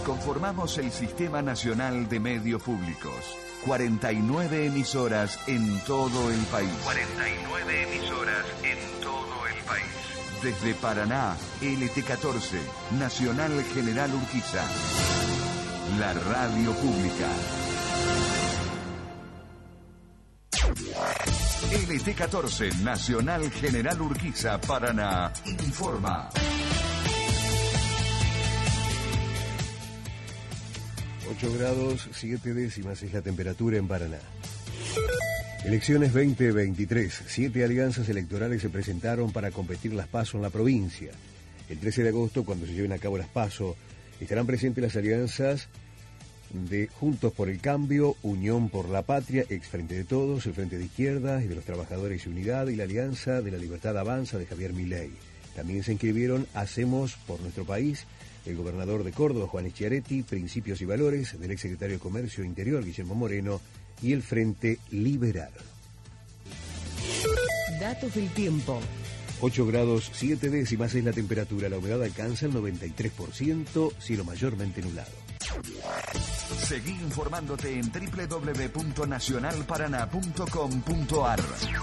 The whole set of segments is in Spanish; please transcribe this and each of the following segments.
Conformamos el Sistema Nacional de Medios Públicos. 49 emisoras en todo el país. 49 emisoras en todo el país. Desde Paraná, LT14, Nacional General Urquiza. La radio pública. LT14, Nacional General Urquiza, Paraná, informa. 8 grados 7 décimas es la temperatura en Paraná. Elecciones 2023. 7 alianzas electorales se presentaron para competir las PASO en la provincia. El 13 de agosto, cuando se lleven a cabo las PASO, estarán presentes las alianzas de Juntos por el Cambio, Unión por la Patria, Ex Frente de Todos, el Frente de Izquierda y de los Trabajadores y Unidad, y la Alianza de la Libertad Avanza de Javier Milei. También se inscribieron Hacemos por Nuestro País, el gobernador de Córdoba, Juan Schiaretti, Principios y Valores, del exsecretario de Comercio e Interior, Guillermo Moreno, y el Frente Liberal. Datos del tiempo. 8 grados 7 décimas es la temperatura, la humedad alcanza el 93%, cielo mayormente nublado. Seguí informándote en www.nacionalparaná.com.ar.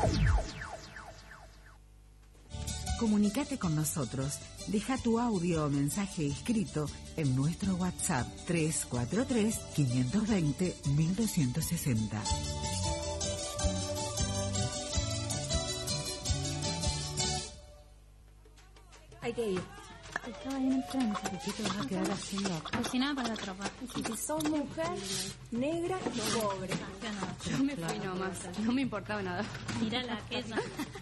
Comunicate con nosotros. Deja tu audio o mensaje escrito en nuestro WhatsApp 343-520-1260. Hay que ir. Estaba ahí en el frente. ¿Qué te vas a quedar haciendo? Cocinaba para la tropa. Si sos mujer, negra y pobre. Yo me fui nomás. No me importaba nada. Mírala, aquella.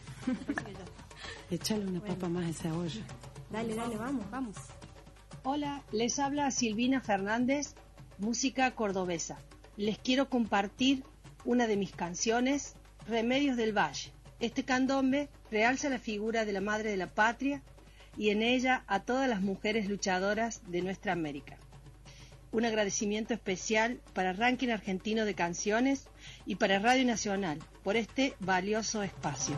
Echale una papa más a esa olla. Dale, vamos. Hola, les habla Silvina Fernández, música cordobesa. Les quiero compartir una de mis canciones, Remedios del Valle. Este candombe realza la figura de la Madre de la Patria y en ella a todas las mujeres luchadoras de nuestra América. Un agradecimiento especial para Ranking Argentino de Canciones y para Radio Nacional por este valioso espacio.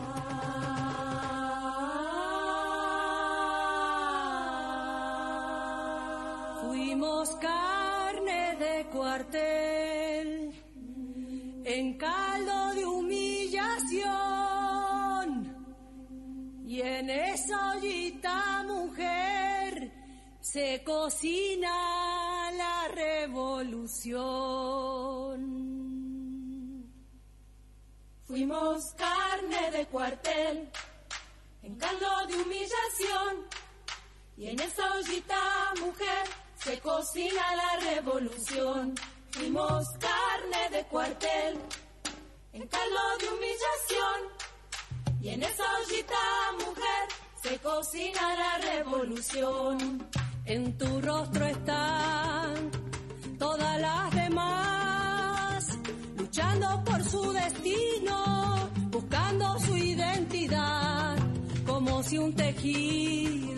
Fuimos carne de cuartel, en caldo de humillación, y en esa ollita, mujer, se cocina la revolución. Fuimos carne de cuartel, en caldo de humillación, y en esa ollita, mujer, se cocina la revolución. Fuimos carne de cuartel, en caldo de humillación, y en esa ollita, mujer, se cocina la revolución. En tu rostro están todas las demás, luchando por su destino, buscando su identidad, como si un tejido